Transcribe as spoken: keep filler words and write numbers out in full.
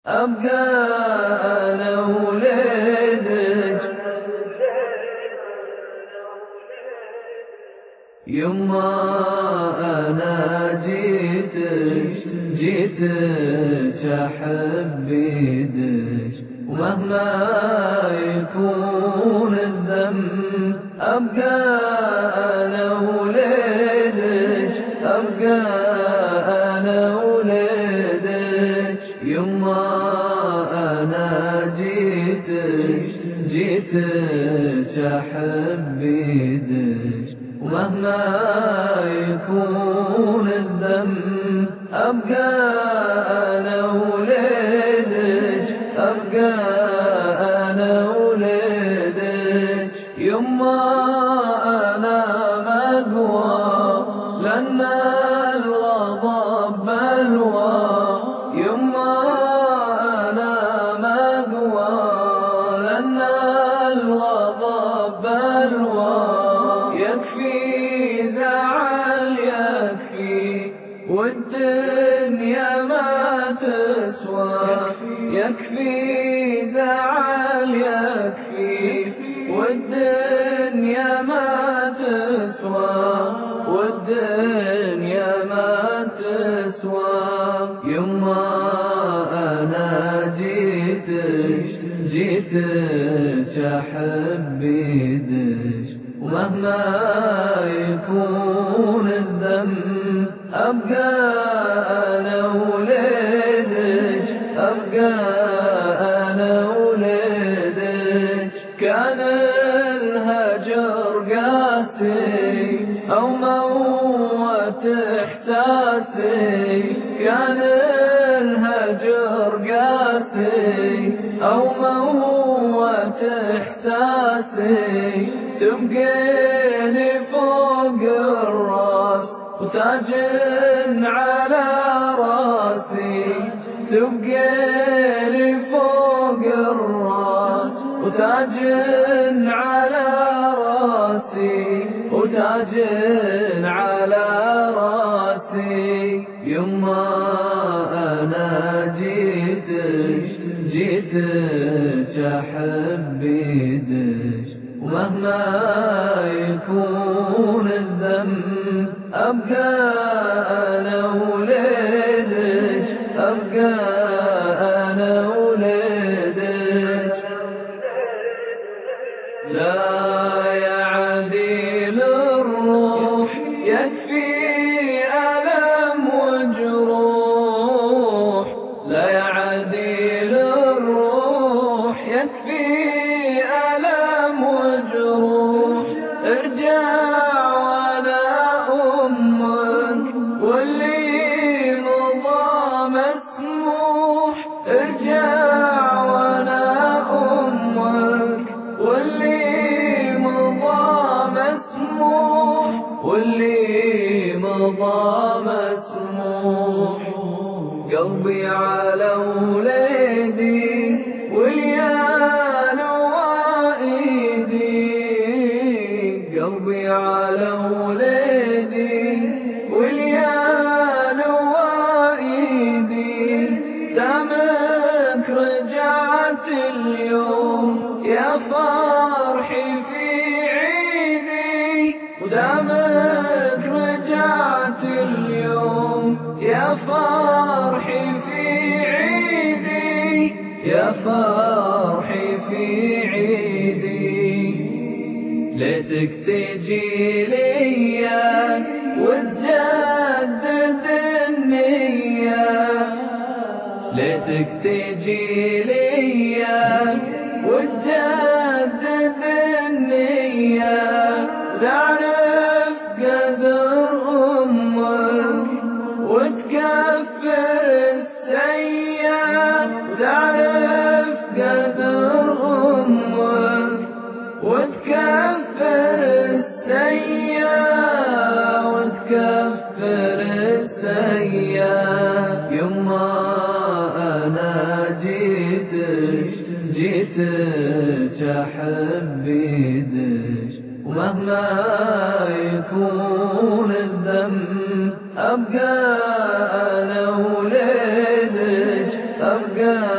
أبقى أنا وليدك يما أنا جيتك جيتك أحب يدك ومهما يكون الذنب أبقى أنا وليدك أبقى أنا وليدك يما أنا جيتك جيتك أحب يدك ومهما يكون الذنب أبقى أنا وليدك أبقى أنا وليدك يما أنا مقوى لأن الغضب بلوى يما أنا مقوى لأن الغضب بلوى يكفي زعل يكفي والدنيا ما تسوى يكفي زعل يكفي والدنيا ما تسوى والدنيا ما تسوى يما أنا جيتك جيتك أحب يدك ومهما يكون الذنب أبقى أنا وليدك أبقى أنا وليدك كان الهجر قاسي أو موت إحساسي كان الهجر قاسي أو موت إحساسي تبقيني فوق الراس وتاج على راسي تبقيني فوق الراس وتاج على راسي وتاج على راسي يما أنا جيتك جيتك أحب يدك ومهما يكون الذنب أبقى أنا وليدك أبقى أنا وليدك لا يعديل الروح يكفي ألم وجروح لا يعديل الروح يكفي ألم وجروح ارجع وانا أمك واللي مضى مسموح ارجع وانا أمك واللي مضى مسموح واللي مضى مسموح قلبي على وليدي واليال وايدي قلبي على وليدي واليال وايدي دامك رجعت اليوم يا فرحي في عيدي ودامك رجعت اليوم يا فرحي في عيدي يا فرحي في عيدي ليتك تجي ليا وتجدد النية ليتك تجي ليا وتجدد النية تعرف قدر أمك وتكفر السيئات تعرف قدر أمك وتكفر السيئات وتكفر السيئات يما أنا جيتك جيتك أحب يدك ومهما يكون الذنب أبقى أنا وليدك أبقى